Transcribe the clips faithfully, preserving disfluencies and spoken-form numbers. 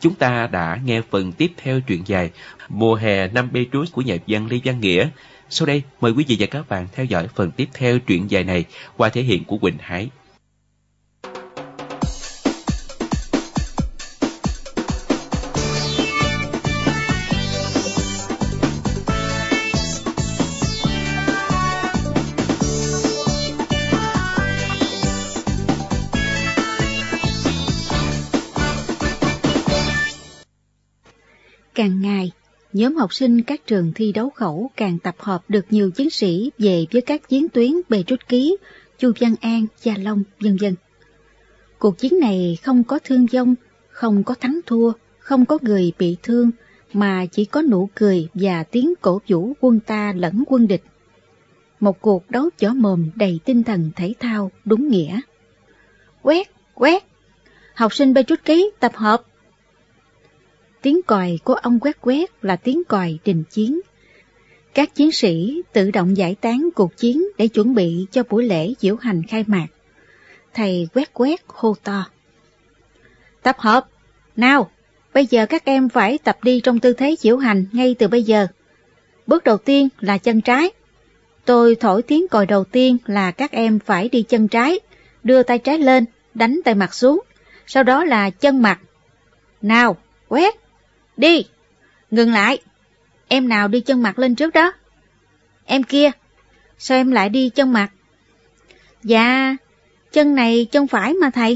Chúng ta đã nghe phần tiếp theo truyện dài Mùa hè năm Petrus của nhà văn Lê Văn Nghĩa. Sau đây, mời quý vị và các bạn theo dõi phần tiếp theo truyện dài này qua thể hiện của Quỳnh Hải. Càng ngày, nhóm học sinh các trường thi đấu khẩu càng tập hợp được nhiều chiến sĩ về với các chiến tuyến Petrus Ký, Chu Văn An, Gia Long, vân vân. Cuộc chiến này không có thương vong, không có thắng thua, không có người bị thương, mà chỉ có nụ cười và tiếng cổ vũ quân ta lẫn quân địch. Một cuộc đấu võ mồm đầy tinh thần thể thao đúng nghĩa. Quét, quét, học sinh Petrus Ký tập hợp. Tiếng còi của ông quét quét là tiếng còi đình chiến. Các chiến sĩ tự động giải tán cuộc chiến để chuẩn bị cho buổi lễ diễu hành khai mạc. Thầy quét quét hô to. Tập hợp! Nào, bây giờ các em phải tập đi trong tư thế diễu hành ngay từ bây giờ. Bước đầu tiên là chân trái. Tôi thổi tiếng còi đầu tiên là các em phải đi chân trái, đưa tay trái lên, đánh tay mặt xuống. Sau đó là chân mặt. Nào, quét! Đi! Ngừng lại! Em nào đi chân mặt lên trước đó? Em kia! Sao em lại đi chân mặt? Dạ, chân này chân phải mà thầy.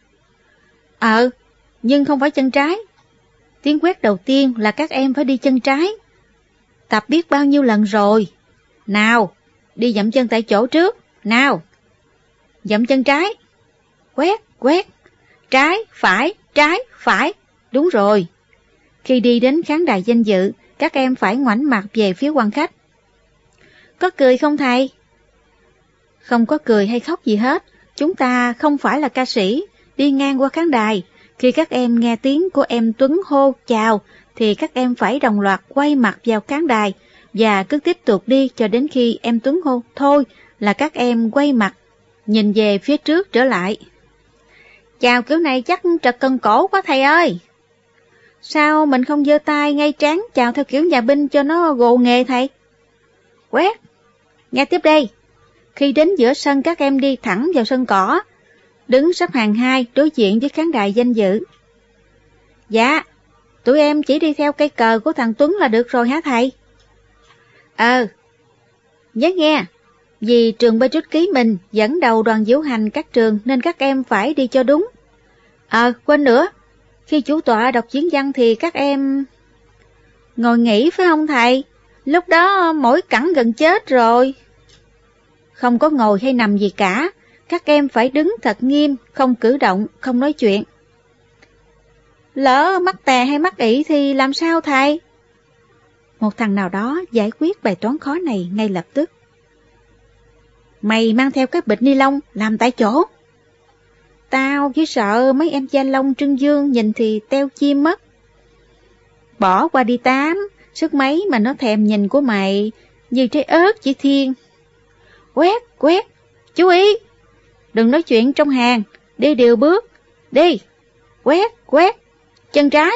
Ờ, nhưng không phải chân trái. Tiếng quét đầu tiên là các em phải đi chân trái. Tập biết bao nhiêu lần rồi. Nào, đi dậm chân tại chỗ trước. Nào! Dậm chân trái. Quét, quét. Trái, phải, trái, phải. Đúng rồi. Khi đi đến khán đài danh dự, các em phải ngoảnh mặt về phía quan khách. Có cười không thầy? Không có cười hay khóc gì hết. Chúng ta không phải là ca sĩ, đi ngang qua khán đài. Khi các em nghe tiếng của em Tuấn hô chào, thì các em phải đồng loạt quay mặt vào khán đài, và cứ tiếp tục đi cho đến khi em Tuấn hô thôi là các em quay mặt, nhìn về phía trước trở lại. Chào kiểu này chắc trật cân cổ quá thầy ơi. Sao mình không giơ tay ngay trán chào theo kiểu nhà binh cho nó gồ nghề thầy? Quét! Nghe tiếp đây. Khi đến giữa sân các em đi thẳng vào sân cỏ, đứng xếp hàng hai đối diện với khán đài danh dự. Dạ, tụi em chỉ đi theo cây cờ của thằng Tuấn là được rồi hả thầy? Ờ, nhớ nghe, vì trường Petrus Ký mình dẫn đầu đoàn diễu hành các trường nên các em phải đi cho đúng. Ờ, quên nữa. Khi chủ tọa đọc diễn văn thì các em ngồi nghỉ phải không thầy? Lúc đó mỗi cẳng gần chết rồi. Không có ngồi hay nằm gì cả. Các em phải đứng thật nghiêm, không cử động, không nói chuyện. Lỡ mắc tè hay mắc ị thì làm sao thầy? Một thằng nào đó giải quyết bài toán khó này ngay lập tức. Mày mang theo cái bịch ni lông làm tại chỗ. Tao chỉ sợ mấy em Gia Long Trưng Dương nhìn thì teo chim mất. Bỏ qua đi Tám, sức mấy mà nó thèm nhìn của mày, như trái ớt chỉ thiên. Quét, quét, chú ý, đừng nói chuyện trong hàng, đi điều bước, đi, quét, quét, chân trái.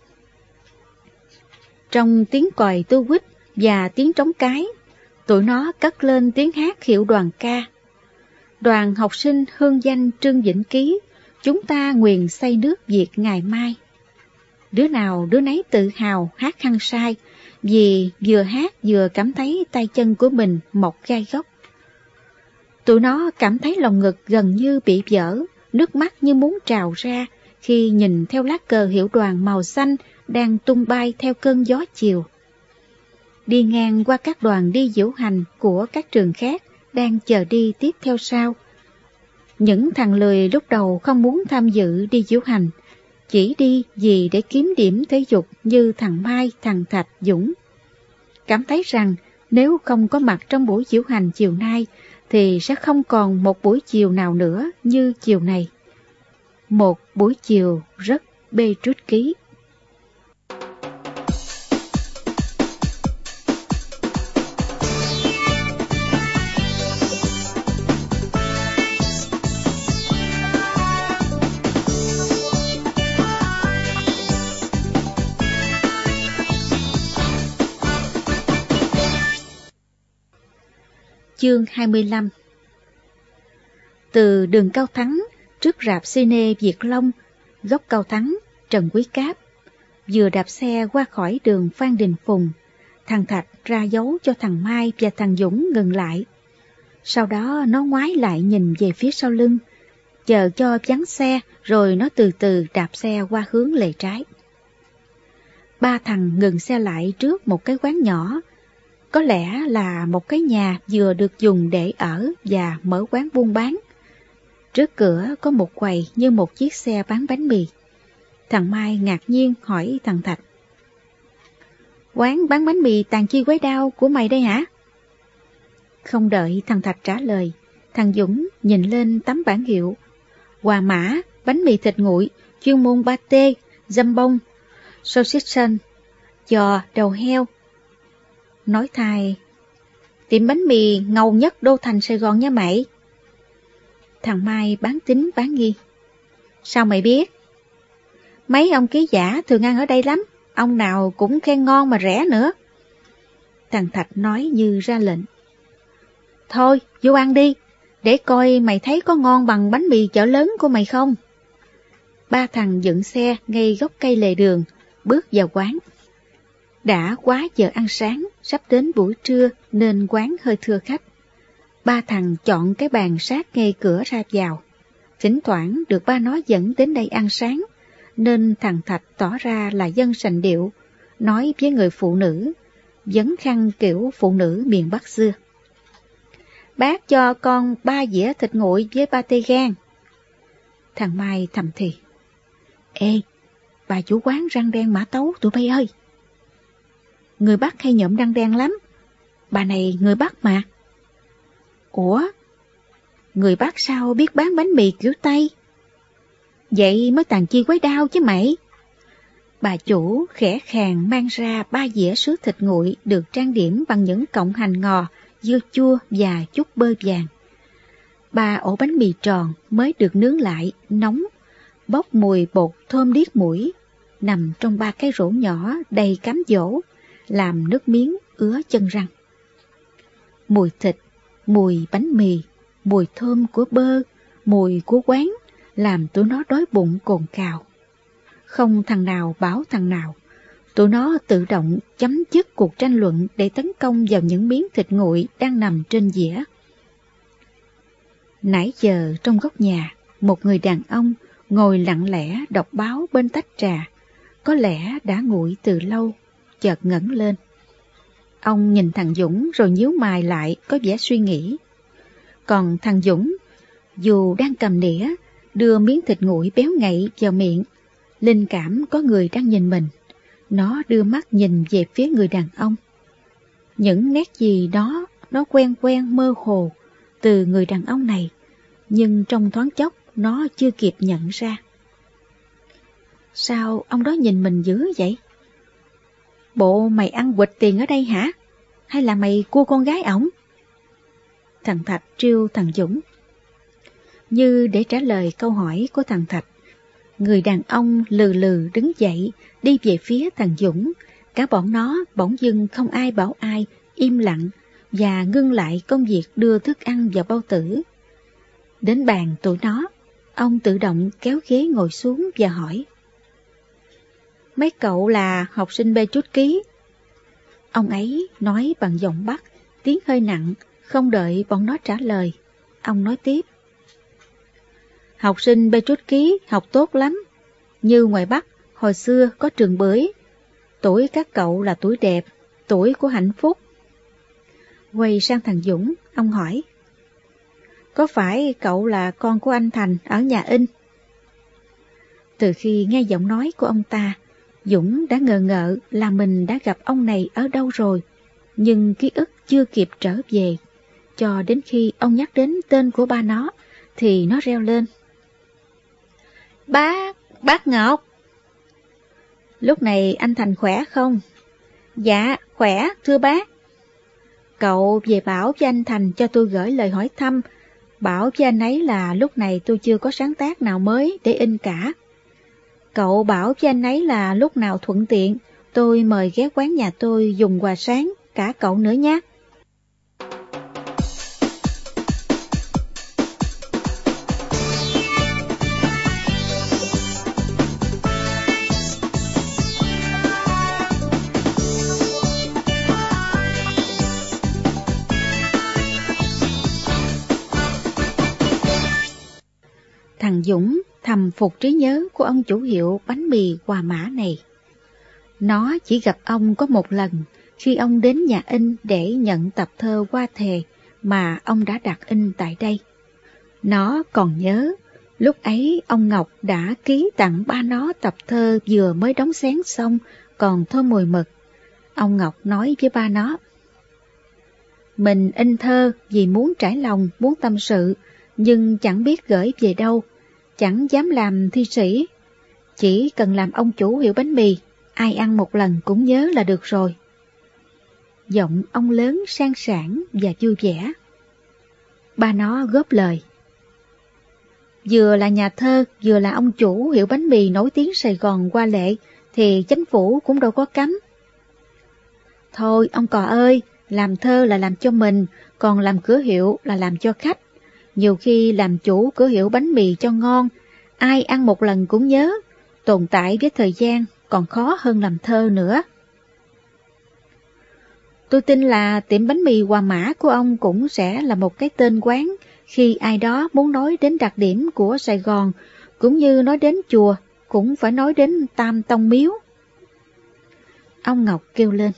Trong tiếng còi tu quýt và tiếng trống cái, tụi nó cất lên tiếng hát hiệu đoàn ca. Đoàn học sinh hương danh Trương Vĩnh Ký, chúng ta nguyện xây nước Việt ngày mai. Đứa nào đứa nấy tự hào hát hăng say, vì vừa hát vừa cảm thấy tay chân của mình mọc gai góc. Tụi nó cảm thấy lòng ngực gần như bị vỡ, nước mắt như muốn trào ra khi nhìn theo lá cờ hiệu đoàn màu xanh đang tung bay theo cơn gió chiều. Đi ngang qua các đoàn đi diễu hành của các trường khác đang chờ đi tiếp theo sau. Những thằng lười lúc đầu không muốn tham dự đi diễu hành, chỉ đi vì để kiếm điểm thể dục như thằng Mai, thằng Thạch, Dũng. Cảm thấy rằng nếu không có mặt trong buổi diễu hành chiều nay thì sẽ không còn một buổi chiều nào nữa như chiều này. Một buổi chiều rất Petrus Ký. Chương hai mươi lăm. Từ đường Cao Thắng, trước rạp cine Việt Long, góc Cao Thắng, Trần Quý Cáp, vừa đạp xe qua khỏi đường Phan Đình Phùng, thằng Thạch ra dấu cho thằng Mai và thằng Dũng ngừng lại. Sau đó nó ngoái lại nhìn về phía sau lưng, chờ cho vắng xe, rồi nó từ từ đạp xe qua hướng lề trái. Ba thằng ngừng xe lại trước một cái quán nhỏ, có lẽ là một cái nhà vừa được dùng để ở và mở quán buôn bán. Trước cửa có một quầy như một chiếc xe bán bánh mì. Thằng Mai ngạc nhiên hỏi thằng Thạch: "Quán bán bánh mì Tàn Chi Quái Đao của mày đây hả?" Không đợi thằng Thạch trả lời, thằng Dũng nhìn lên tấm bảng hiệu: "Hòa Mã, bánh mì thịt nguội, chuyên môn pate, dăm bông, sausage, giò, đầu heo." Nói thay: "Tiệm bánh mì ngầu nhất đô thành Sài Gòn nha mày." Thằng Mai bán tín bán nghi: "Sao mày biết?" "Mấy ông ký giả thường ăn ở đây lắm, ông nào cũng khen ngon mà rẻ nữa." Thằng Thạch nói như ra lệnh: "Thôi, vô ăn đi, để coi mày thấy có ngon bằng bánh mì chợ lớn của mày không." Ba thằng dựng xe ngay gốc cây lề đường, bước vào quán. Đã quá giờ ăn sáng, sắp đến buổi trưa nên quán hơi thưa khách. Ba thằng chọn cái bàn sát ngay cửa ra vào. Thỉnh thoảng được ba nó dẫn đến đây ăn sáng, nên thằng Thạch tỏ ra là dân sành điệu, nói với người phụ nữ, vấn khăn kiểu phụ nữ miền Bắc xưa: "Bác cho con ba dĩa thịt nguội với pate gan." Thằng Mai thầm thì: "Ê, bà chủ quán răng đen mã tấu tụi bay ơi! Người Bắc hay nhộm răng đen lắm, bà này người Bắc mà." "Ủa, người Bắc sao biết bán bánh mì kiểu Tây? Vậy mới Tàn Chi Quái Đao chứ mày." Bà chủ khẽ khàng mang ra ba dĩa sứ thịt nguội được trang điểm bằng những cọng hành ngò, dưa chua và chút bơ vàng. Ba ổ bánh mì tròn mới được nướng lại, nóng, bốc mùi bột thơm điếc mũi, nằm trong ba cái rổ nhỏ đầy cám dỗ, làm nước miếng ứa chân răng. Mùi thịt, mùi bánh mì, mùi thơm của bơ, mùi của quán làm tụi nó đói bụng cồn cào. Không thằng nào bảo thằng nào, tụi nó tự động chấm dứt cuộc tranh luận để tấn công vào những miếng thịt nguội đang nằm trên dĩa. Nãy giờ trong góc nhà, một người đàn ông ngồi lặng lẽ đọc báo bên tách trà, có lẽ đã nguội từ lâu, chợt ngẩng lên. Ông nhìn thằng Dũng rồi nhíu mày lại, có vẻ suy nghĩ. Còn thằng Dũng, dù đang cầm đĩa, đưa miếng thịt nguội béo ngậy vào miệng, linh cảm có người đang nhìn mình. Nó đưa mắt nhìn về phía người đàn ông. Những nét gì đó nó quen quen mơ hồ từ người đàn ông này, nhưng trong thoáng chốc nó chưa kịp nhận ra. Sao ông đó nhìn mình dữ vậy? Bộ mày ăn quỵt tiền ở đây hả? Hay là mày cua con gái ổng? Thằng Thạch trêu thằng Dũng. Như để trả lời câu hỏi của thằng Thạch, người đàn ông lừ lừ đứng dậy, đi về phía thằng Dũng. Cả bọn nó bỗng dưng không ai bảo ai, im lặng và ngưng lại công việc đưa thức ăn vào bao tử. Đến bàn tụi nó, ông tự động kéo ghế ngồi xuống và hỏi: "Mấy cậu là học sinh bê chút ký?" Ông ấy nói bằng giọng Bắc, tiếng hơi nặng, không đợi bọn nó trả lời. Ông nói tiếp: "Học sinh bê chút ký học tốt lắm. Như ngoài Bắc, hồi xưa có trường Bưởi. Tuổi các cậu là tuổi đẹp, tuổi của hạnh phúc." Quay sang thằng Dũng, ông hỏi: "Có phải cậu là con của anh Thành ở nhà in?" Từ khi nghe giọng nói của ông ta, Dũng đã ngờ ngợ là mình đã gặp ông này ở đâu rồi, nhưng ký ức chưa kịp trở về. Cho đến khi ông nhắc đến tên của ba nó, thì nó reo lên: "Bác, bác Ngọc!" "Lúc này anh Thành khỏe không?" "Dạ, khỏe, thưa bác." "Cậu về bảo với anh Thành cho tôi gửi lời hỏi thăm, bảo với anh ấy là lúc này tôi chưa có sáng tác nào mới để in cả. Cậu bảo với anh ấy là lúc nào thuận tiện, tôi mời ghé quán nhà tôi dùng quà sáng, cả cậu nữa nhé." thầm phục trí nhớ của ông chủ hiệu bánh mì Hòa Mã này. Nó chỉ gặp ông có một lần khi ông đến nhà in để nhận tập thơ Hoa Thề mà ông đã đặt in tại đây. Nó còn nhớ, lúc ấy ông Ngọc đã ký tặng ba nó tập thơ vừa mới đóng xén xong, còn thơm mùi mực. Ông Ngọc nói với ba nó: mình in thơ vì muốn trải lòng, muốn tâm sự, nhưng chẳng biết gửi về đâu, chẳng dám làm thi sĩ. Chỉ cần làm ông chủ hiệu bánh mì, ai ăn một lần cũng nhớ là được rồi. Giọng ông lớn sang sảng và vui vẻ. Ba nó góp lời: vừa là nhà thơ, vừa là ông chủ hiệu bánh mì nổi tiếng Sài Gòn Hoa Lệ, thì chính phủ cũng đâu có cấm. Thôi ông cò ơi, làm thơ là làm cho mình, còn làm cửa hiệu là làm cho khách. Nhiều khi làm chủ cửa hiệu bánh mì cho ngon, ai ăn một lần cũng nhớ, tồn tại với thời gian còn khó hơn làm thơ nữa. Tôi tin là tiệm bánh mì Hòa Mã của ông cũng sẽ là một cái tên quán khi ai đó muốn nói đến đặc điểm của Sài Gòn, cũng như nói đến chùa, cũng phải nói đến Tam Tông Miếu. Ông Ngọc kêu lên: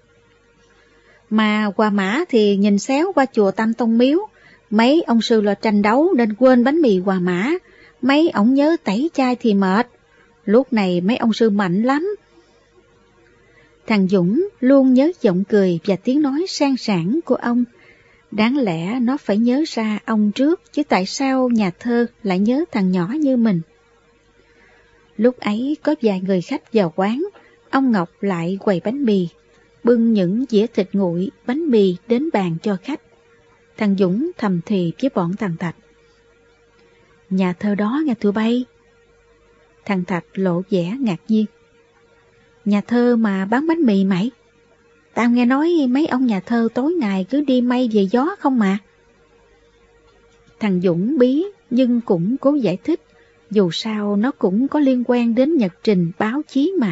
mà Hòa Mã thì nhìn xéo qua chùa Tam Tông Miếu, mấy ông sư lo tranh đấu nên quên bánh mì Hòa Mã, mấy ổng nhớ tẩy chay thì mệt, lúc này mấy ông sư mạnh lắm. Thằng Dũng luôn nhớ giọng cười và tiếng nói sang sảng của ông. Đáng lẽ nó phải nhớ ra ông trước, chứ tại sao nhà thơ lại nhớ thằng nhỏ như mình? Lúc ấy có vài người khách vào quán, ông Ngọc lại quầy bánh mì, bưng những dĩa thịt nguội, bánh mì đến bàn cho khách. Thằng Dũng thầm thì với bọn thằng Thạch: nhà thơ đó nghe tụi bay. Thằng Thạch lộ vẻ ngạc nhiên: nhà thơ mà bán bánh mì mày? Tao nghe nói mấy ông nhà thơ tối ngày cứ đi mây về gió không mà. Thằng Dũng bí nhưng cũng cố giải thích, dù sao nó cũng có liên quan đến nhật trình báo chí mà.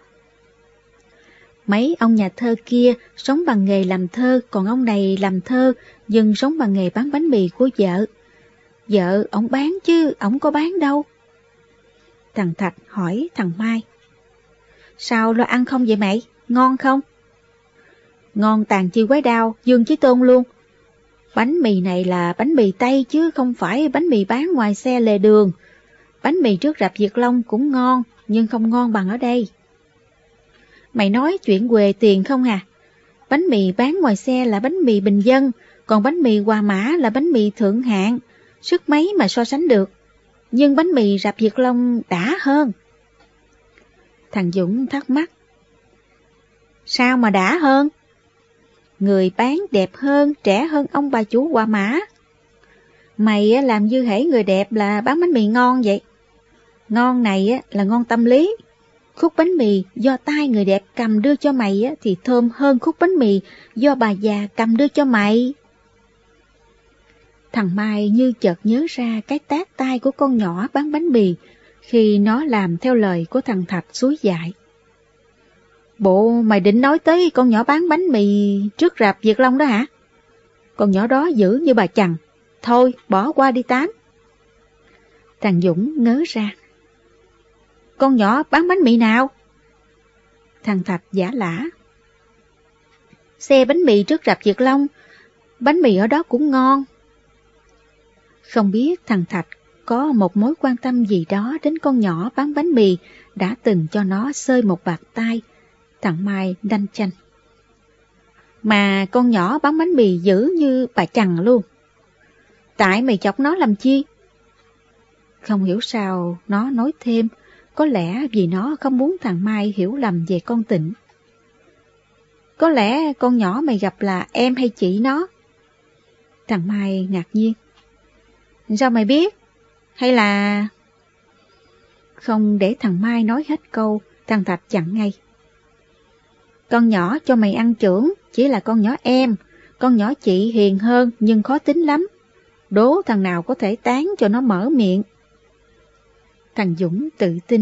Mấy ông nhà thơ kia sống bằng nghề làm thơ, còn ông này làm thơ nhưng sống bằng nghề bán bánh mì của vợ. Vợ ổng bán chứ ổng có bán đâu. Thằng Thạch hỏi thằng Mai: sao lo ăn không vậy mày? Ngon không? Ngon tàn chi quái đao, Dương Chí Tôn luôn. Bánh mì này là bánh mì Tây chứ không phải bánh mì bán ngoài xe lề đường. Bánh mì trước rạp Việt Long cũng ngon, nhưng không ngon bằng ở đây. Mày nói chuyện quề tiền không à? Bánh mì bán ngoài xe là bánh mì bình dân, còn bánh mì Hòa Mã là bánh mì thượng hạng, sức mấy mà so sánh được. Nhưng bánh mì rạp Việt Long đã hơn. Thằng Dũng thắc mắc: sao mà đã hơn? Người bán đẹp hơn, trẻ hơn ông bà chủ Hòa Mã. Mày làm như hễ người đẹp là bán bánh mì ngon vậy. Ngon này là ngon tâm lý. Khúc bánh mì do tay người đẹp cầm đưa cho mày thì thơm hơn khúc bánh mì do bà già cầm đưa cho mày. Thằng Mai như chợt nhớ ra cái tát tay của con nhỏ bán bánh mì khi nó làm theo lời của thằng Thạch xúi dại. Bộ mày định nói tới con nhỏ bán bánh mì trước rạp Việt Long đó hả? Con nhỏ đó dữ như bà chằn. Thôi bỏ qua đi Tám. Thằng Dũng ngớ ra: con nhỏ bán bánh mì nào? Thằng Thạch giả lả: xe bánh mì trước rạp Việt Long, bánh mì ở đó cũng ngon. Không biết thằng Thạch có một mối quan tâm gì đó đến con nhỏ bán bánh mì đã từng cho nó xơi một bạt tai. Thằng Mai đanh chanh: mà con nhỏ bán bánh mì dữ như bà chằn luôn. Tại mày chọc nó làm chi? Không hiểu sao nó nói thêm, có lẽ vì nó không muốn thằng Mai hiểu lầm về con Tịnh. Có lẽ con nhỏ mày gặp là em hay chị nó? Thằng Mai ngạc nhiên: sao mày biết? Hay là... Không để thằng Mai nói hết câu, thằng Thạch chặn ngay: con nhỏ cho mày ăn chưởng chỉ là con nhỏ em, con nhỏ chị hiền hơn nhưng khó tính lắm. Đố thằng nào có thể tán cho nó mở miệng. Thằng Dũng tự tin: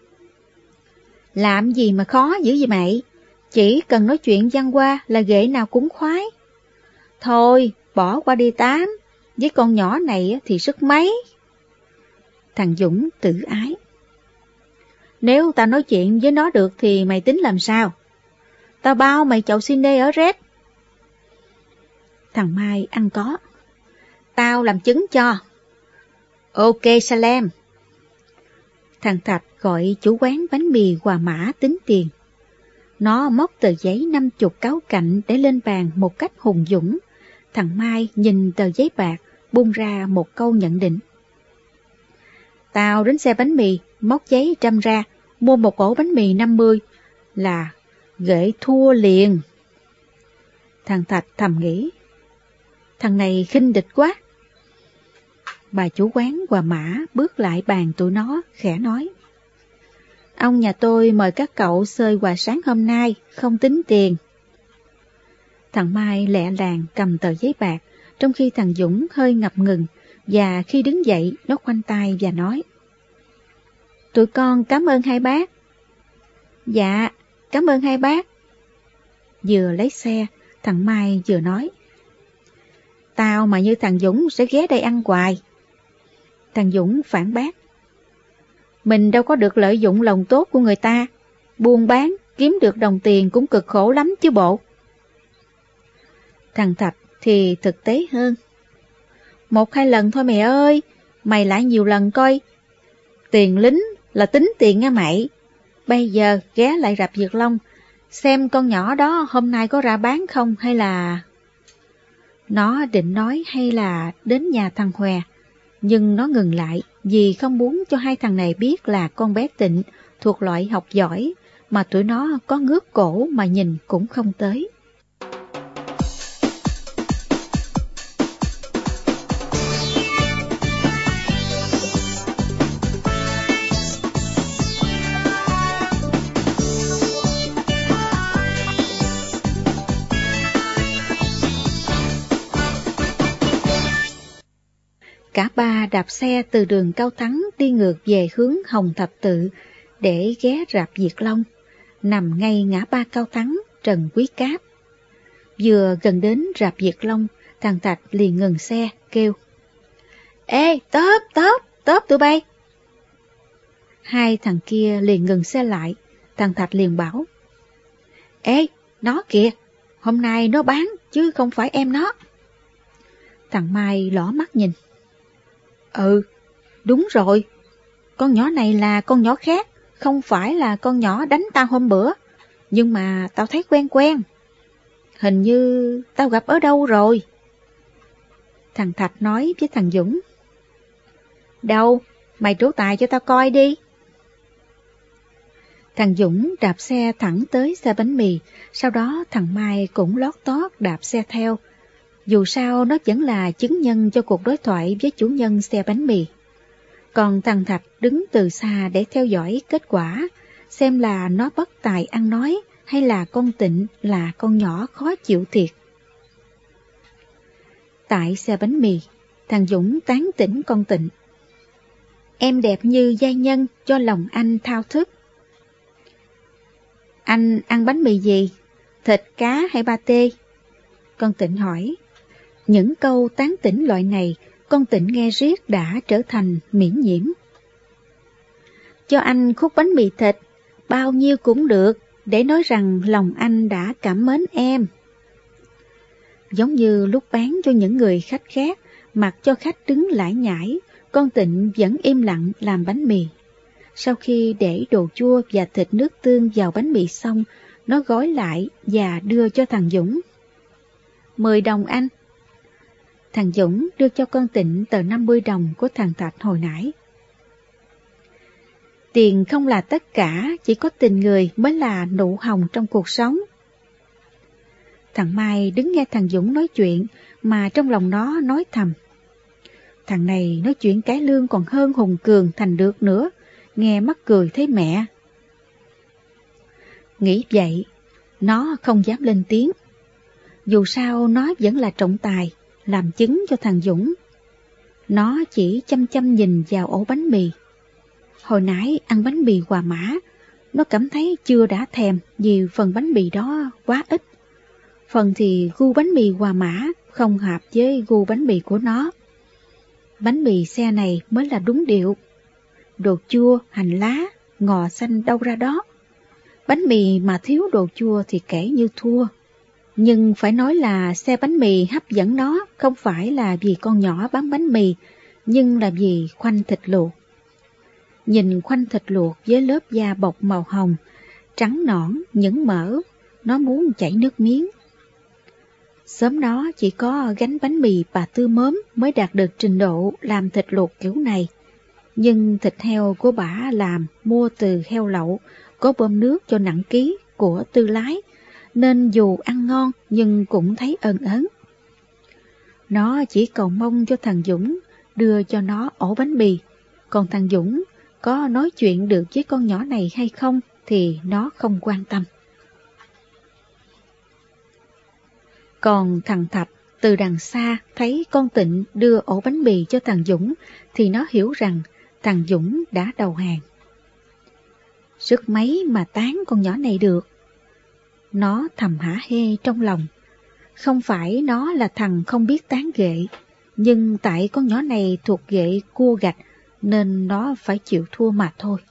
làm gì mà khó dữ vậy mày? Chỉ cần nói chuyện văn hoa là ghệ nào cũng khoái. Thôi bỏ qua đi Tám, với con nhỏ này thì sức mấy. Thằng Dũng tự ái. Nếu tao nói chuyện với nó được thì mày tính làm sao? Tao bao mày chậu xin đê ở Red. Thằng Mai ăn có. Tao làm chứng cho. Ok Salem. Thằng Thạch gọi chủ quán bánh mì Hòa Mã tính tiền. Nó móc tờ giấy năm chục cáo cạnh để lên bàn một cách hùng dũng. Thằng Mai nhìn tờ giấy bạc, buông ra một câu nhận định. Tao đến xe bánh mì, móc giấy trăm ra, mua một ổ bánh mì năm mươi, là ghệ thua liền. Thằng Thạch thầm nghĩ, thằng này khinh địch quá. Bà chủ quán Hòa Mã bước lại bàn tụi nó, khẽ nói. Ông nhà tôi mời các cậu xơi quà sáng hôm nay, không tính tiền. Thằng Mai lẹ làng cầm tờ giấy bạc, trong khi thằng Dũng hơi ngập ngừng, và khi đứng dậy nó khoanh tay và nói. Tụi con cảm ơn hai bác. Dạ, cảm ơn hai bác. Vừa lấy xe, thằng Mai vừa nói. Tao mà như thằng Dũng sẽ ghé đây ăn hoài. Thằng Dũng phản bác. Mình đâu có được lợi dụng lòng tốt của người ta. Buôn bán, kiếm được đồng tiền cũng cực khổ lắm chứ bộ. Thằng Thạch thì thực tế hơn. Một hai lần thôi mẹ ơi, mày lại nhiều lần coi. Tiền lính là tính tiền nha mày. Bây giờ ghé lại rạp Việt Long, xem con nhỏ đó hôm nay có ra bán không hay là... Nó định nói hay là đến nhà thằng Hòe, nhưng nó ngừng lại vì không muốn cho hai thằng này biết là con bé Tịnh thuộc loại học giỏi mà tụi nó có ngước cổ mà nhìn cũng không tới. Cả ba đạp xe từ đường Cao Thắng đi ngược về hướng Hồng Thập Tự để ghé rạp Việt Long, nằm ngay ngã ba Cao Thắng, Trần Quý Cáp. Vừa gần đến rạp Việt Long, thằng Thạch liền ngừng xe, kêu. Ê, tớp, tớp, tớp tụi bay. Hai thằng kia liền ngừng xe lại, thằng Thạch liền bảo. Ê, nó kìa, hôm nay nó bán chứ không phải em nó. Thằng Mai lỏ mắt nhìn. Ừ, đúng rồi, con nhỏ này là con nhỏ khác, không phải là con nhỏ đánh tao hôm bữa, nhưng mà tao thấy quen quen. Hình như tao gặp ở đâu rồi. Thằng Thạch nói với thằng Dũng. Đâu, mày trổ tài cho tao coi đi. Thằng Dũng đạp xe thẳng tới xe bánh mì, sau đó thằng Mai cũng lót tót đạp xe theo. Dù sao nó vẫn là chứng nhân cho cuộc đối thoại với chủ nhân xe bánh mì. Còn thằng Thạch đứng từ xa để theo dõi kết quả, xem là nó bất tài ăn nói hay là con Tịnh là con nhỏ khó chịu thiệt. Tại xe bánh mì, thằng Dũng tán tỉnh con Tịnh. Em đẹp như giai nhân cho lòng anh thao thức. Anh ăn bánh mì gì? Thịt, cá hay pate? Con Tịnh hỏi. Những câu tán tỉnh loại này, con Tịnh nghe riết đã trở thành miễn nhiễm. Cho anh khúc bánh mì thịt, bao nhiêu cũng được, để nói rằng lòng anh đã cảm mến em. Giống như lúc bán cho những người khách khác, mặc cho khách đứng lải nhải, con Tịnh vẫn im lặng làm bánh mì. Sau khi để đồ chua và thịt nước tương vào bánh mì xong, nó gói lại và đưa cho thằng Dũng. Mười đồng anh. Thằng Dũng đưa cho con Tịnh tờ năm mươi đồng của thằng Thạch hồi nãy. Tiền không là tất cả, chỉ có tình người mới là nụ hồng trong cuộc sống. Thằng Mai đứng nghe thằng Dũng nói chuyện, mà trong lòng nó nói thầm. Thằng này nói chuyện cải lương còn hơn Hùng Cường thành được nữa, nghe mắc cười thấy mẹ. Nghĩ vậy, nó không dám lên tiếng. Dù sao nó vẫn là trọng tài, làm chứng cho thằng Dũng. Nó chỉ chăm chăm nhìn vào ổ bánh mì. Hồi nãy ăn bánh mì Hòa Mã, nó cảm thấy chưa đã thèm vì phần bánh mì đó quá ít. Phần thì gu bánh mì Hòa Mã không hợp với gu bánh mì của nó. Bánh mì xe này mới là đúng điệu. đồ chua, hành lá, ngò xanh đâu ra đó. Bánh mì mà thiếu đồ chua thì kể như thua. Nhưng phải nói là xe bánh mì hấp dẫn nó không phải là vì con nhỏ bán bánh mì, nhưng là vì khoanh thịt luộc. Nhìn khoanh thịt luộc với lớp da bọc màu hồng, trắng nõn, những mỡ, nó muốn chảy nước miếng. Sớm đó chỉ có gánh bánh mì bà Tư Mớm mới đạt được trình độ làm thịt luộc kiểu này. Nhưng thịt heo của bả làm mua từ heo lậu, có bơm nước cho nặng ký của Tư lái, nên dù ăn ngon nhưng cũng thấy ân ớn. Nó chỉ cầu mong cho thằng Dũng đưa cho nó ổ bánh mì, còn thằng Dũng có nói chuyện được với con nhỏ này hay không thì nó không quan tâm. Còn thằng Thạch từ đằng xa thấy con Tịnh đưa ổ bánh mì cho thằng Dũng thì nó hiểu rằng thằng Dũng đã đầu hàng. Sức mấy mà tán con nhỏ này được. Nó thầm hả hê trong lòng. Không phải nó là thằng không biết tán ghệ, nhưng tại con nhỏ này thuộc ghệ cua gạch nên nó phải chịu thua mà thôi.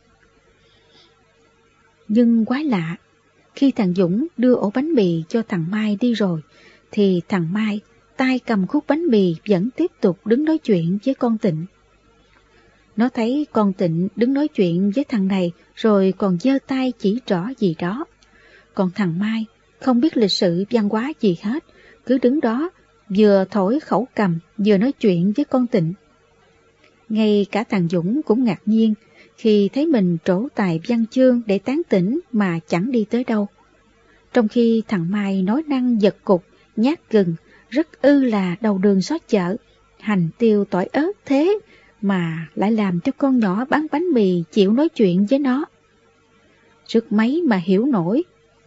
Nhưng quái lạ, khi thằng Dũng đưa ổ bánh mì cho thằng Mai đi rồi, thì thằng Mai tay cầm khúc bánh mì vẫn tiếp tục đứng nói chuyện với con Tịnh. Nó thấy con Tịnh đứng nói chuyện với thằng này rồi còn giơ tay chỉ trỏ gì đó. Còn thằng Mai không biết lịch sự văn hóa gì hết, cứ đứng đó vừa thổi khẩu cầm vừa nói chuyện với con Tịnh. Ngay cả thằng Dũng cũng ngạc nhiên khi thấy mình trổ tài văn chương để tán tỉnh mà chẳng đi tới đâu. Trong khi thằng Mai nói năng giật cục, nhát gừng, rất ư là đầu đường xó chợ, hành tiêu tỏi ớt thế mà lại làm cho con nhỏ bán bánh mì chịu nói chuyện với nó. Sức mấy mà hiểu nổi.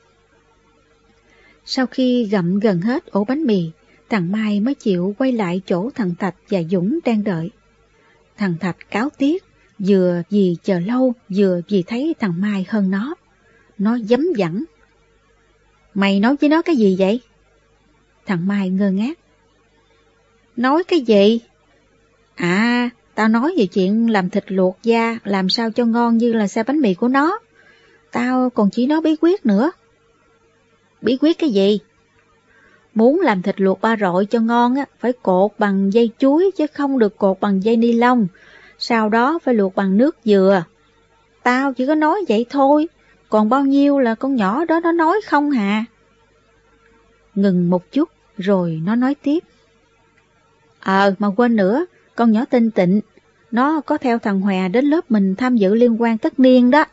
Sau khi gặm gần hết ổ bánh mì, thằng Mai mới chịu quay lại chỗ thằng Thạch và Dũng đang đợi. Thằng Thạch cáo tiếc, vừa vì chờ lâu, vừa vì thấy thằng Mai hơn nó. Nó dấm dẳng. Mày nói với nó cái gì vậy? Thằng Mai ngơ ngác. Nói cái gì? À, tao nói về chuyện làm thịt luộc da làm sao cho ngon như là xe bánh mì của nó. Tao còn chỉ nói bí quyết nữa. Bí quyết cái gì? Muốn làm thịt luộc ba rọi cho ngon á, phải cột bằng dây chuối chứ không được cột bằng dây ni lông. Sau đó phải luộc bằng nước dừa. Tao chỉ có nói vậy thôi, còn bao nhiêu là con nhỏ đó nó nói không hà. Ngừng một chút rồi nó nói tiếp. Ờ mà quên nữa, con nhỏ tên Tịnh, nó có theo thằng Hòe đến lớp mình tham dự liên hoan tất niên đó.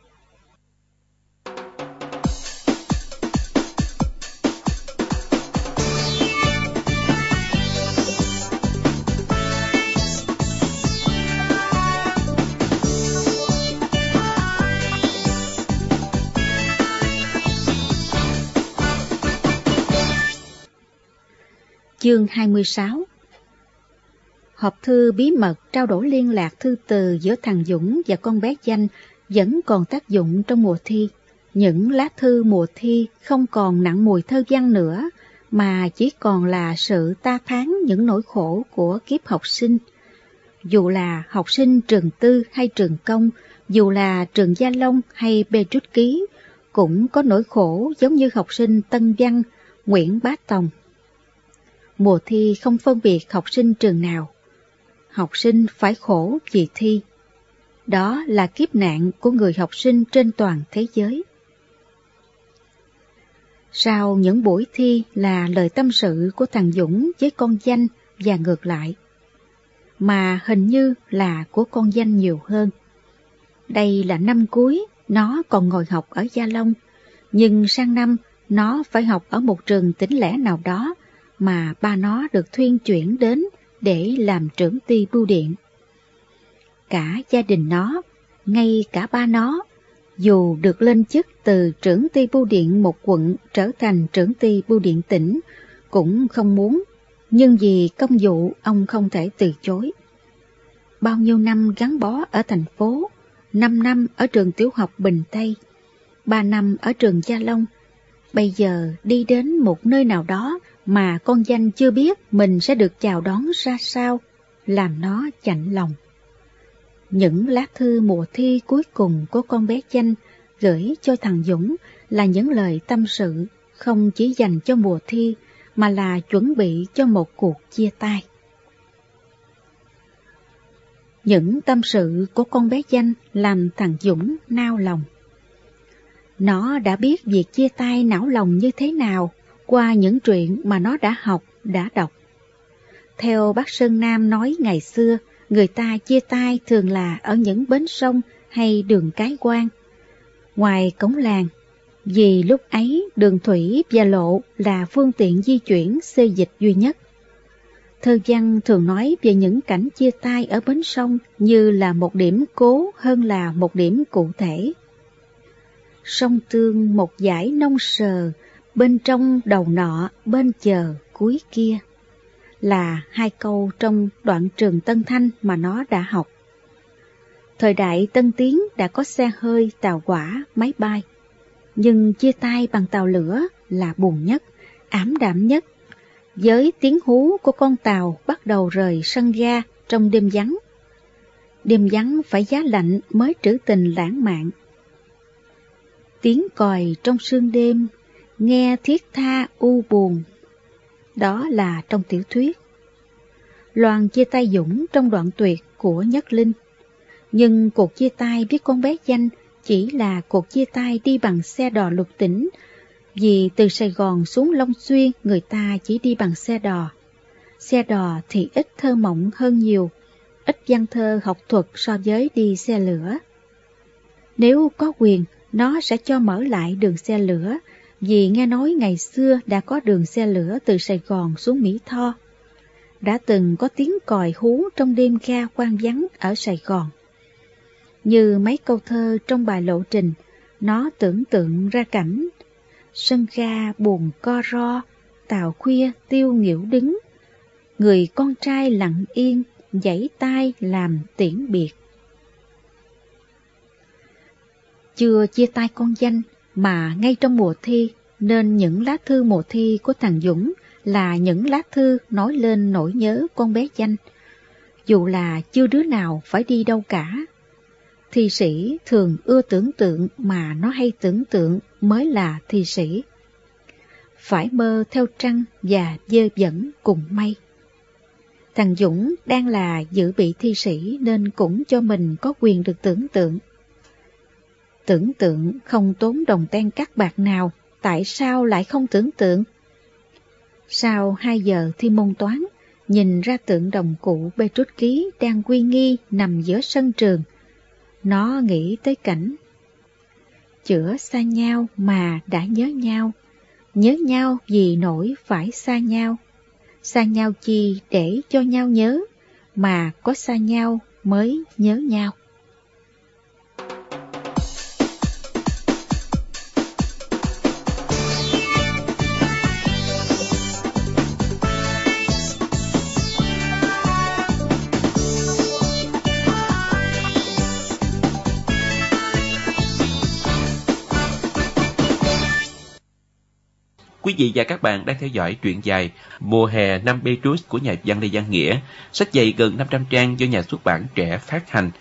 Chương hai mươi sáu. Hộp thư bí mật trao đổi liên lạc thư từ giữa thằng Dũng và con bé Danh vẫn còn tác dụng trong mùa thi. Những lá thư mùa thi không còn nặng mùi thơ văn nữa, mà chỉ còn là sự ta thán những nỗi khổ của kiếp học sinh. Dù là học sinh trường tư hay trường công, dù là trường Gia Long hay Bê Trút Ký, cũng có nỗi khổ giống như học sinh Tân Văn, Nguyễn Bá Tòng. Mùa thi không phân biệt học sinh trường nào. Học sinh phải khổ vì thi. Đó là kiếp nạn của người học sinh trên toàn thế giới. Sau những buổi thi là lời tâm sự của thằng Dũng với con Danh và ngược lại, mà hình như là của con Danh nhiều hơn. Đây là năm cuối, nó còn ngồi học ở Gia Long, nhưng sang năm nó phải học ở một trường tỉnh lẻ nào đó mà ba nó được thuyên chuyển đến để làm trưởng ty bưu điện. Cả gia đình nó, ngay cả ba nó, dù được lên chức từ trưởng ty bưu điện một quận trở thành trưởng ty bưu điện tỉnh, cũng không muốn, nhưng vì công vụ ông không thể từ chối. Bao nhiêu năm gắn bó ở thành phố, năm năm ở trường tiểu học Bình Tây, ba năm ở trường Gia Long, bây giờ đi đến một nơi nào đó mà con Danh chưa biết mình sẽ được chào đón ra sao, làm nó chạnh lòng. Những lá thư mùa thi cuối cùng của con bé Chanh gửi cho thằng Dũng là những lời tâm sự không chỉ dành cho mùa thi mà là chuẩn bị cho một cuộc chia tay. Những tâm sự của con bé Chanh làm thằng Dũng nao lòng. Nó đã biết việc chia tay não lòng như thế nào qua những chuyện mà nó đã học, đã đọc. Theo bác Sơn Nam nói ngày xưa, người ta chia tay thường là ở những bến sông hay đường cái quan, ngoài cổng làng, vì lúc ấy đường thủy và lộ là phương tiện di chuyển xê dịch duy nhất. Thơ văn thường nói về những cảnh chia tay ở bến sông như là một điểm cố hơn là một điểm cụ thể. Sông Tương một dải nông sờ, bên trong đầu nọ, bên chờ cuối kia, là hai câu trong đoạn trường Tân Thanh mà nó đã học. Thời đại tân tiến đã có xe hơi, tàu hỏa, máy bay, nhưng chia tay bằng tàu lửa là buồn nhất, ảm đạm nhất, với tiếng hú của con tàu bắt đầu rời sân ga trong đêm vắng. Đêm vắng phải giá lạnh mới trữ tình lãng mạn. Tiếng còi trong sương đêm, nghe thiết tha u buồn. Đó là trong tiểu thuyết. Loan chia tay Dũng trong đoạn tuyệt của Nhất Linh. Nhưng cuộc chia tay với con bé Chanh chỉ là cuộc chia tay đi bằng xe đò lục tỉnh, vì từ Sài Gòn xuống Long Xuyên người ta chỉ đi bằng xe đò. Xe đò thì ít thơ mộng hơn nhiều, ít văn thơ học thuật so với đi xe lửa. Nếu có quyền, nó sẽ cho mở lại đường xe lửa, vì nghe nói ngày xưa đã có đường xe lửa từ Sài Gòn xuống Mỹ Tho. Đã từng có tiếng còi hú trong đêm ga quang vắng ở Sài Gòn. Như mấy câu thơ trong bài lộ trình, nó tưởng tượng ra cảnh sân ga buồn co ro, tàu khuya tiêu nghỉu đứng, người con trai lặng yên, giãy tay làm tiễn biệt. Chưa chia tay con Danh, mà ngay trong mùa thi, nên những lá thư mùa thi của thằng Dũng là những lá thư nói lên nỗi nhớ con bé Danh, dù là chưa đứa nào phải đi đâu cả. Thi sĩ thường ưa tưởng tượng mà nó hay tưởng tượng mới là thi sĩ. Phải mơ theo trăng và dơ dẫn cùng mây. Thằng Dũng đang là dự bị thi sĩ nên cũng cho mình có quyền được tưởng tượng. Tưởng tượng không tốn đồng ten cát bạc nào, tại sao lại không tưởng tượng? Sau hai giờ thi môn toán, nhìn ra tượng đồng cụ bê trút ký đang uy nghi nằm giữa sân trường, nó nghĩ tới cảnh chữa xa nhau mà đã nhớ nhau, nhớ nhau vì nỗi phải xa nhau. Xa nhau chi để cho nhau nhớ, mà có xa nhau mới nhớ nhau. Quý vị và các bạn đang theo dõi truyện dài Mùa hè năm Petrus của nhà văn Lê Văn Nghĩa, sách dày gần năm trăm trang do nhà xuất bản Trẻ phát hành.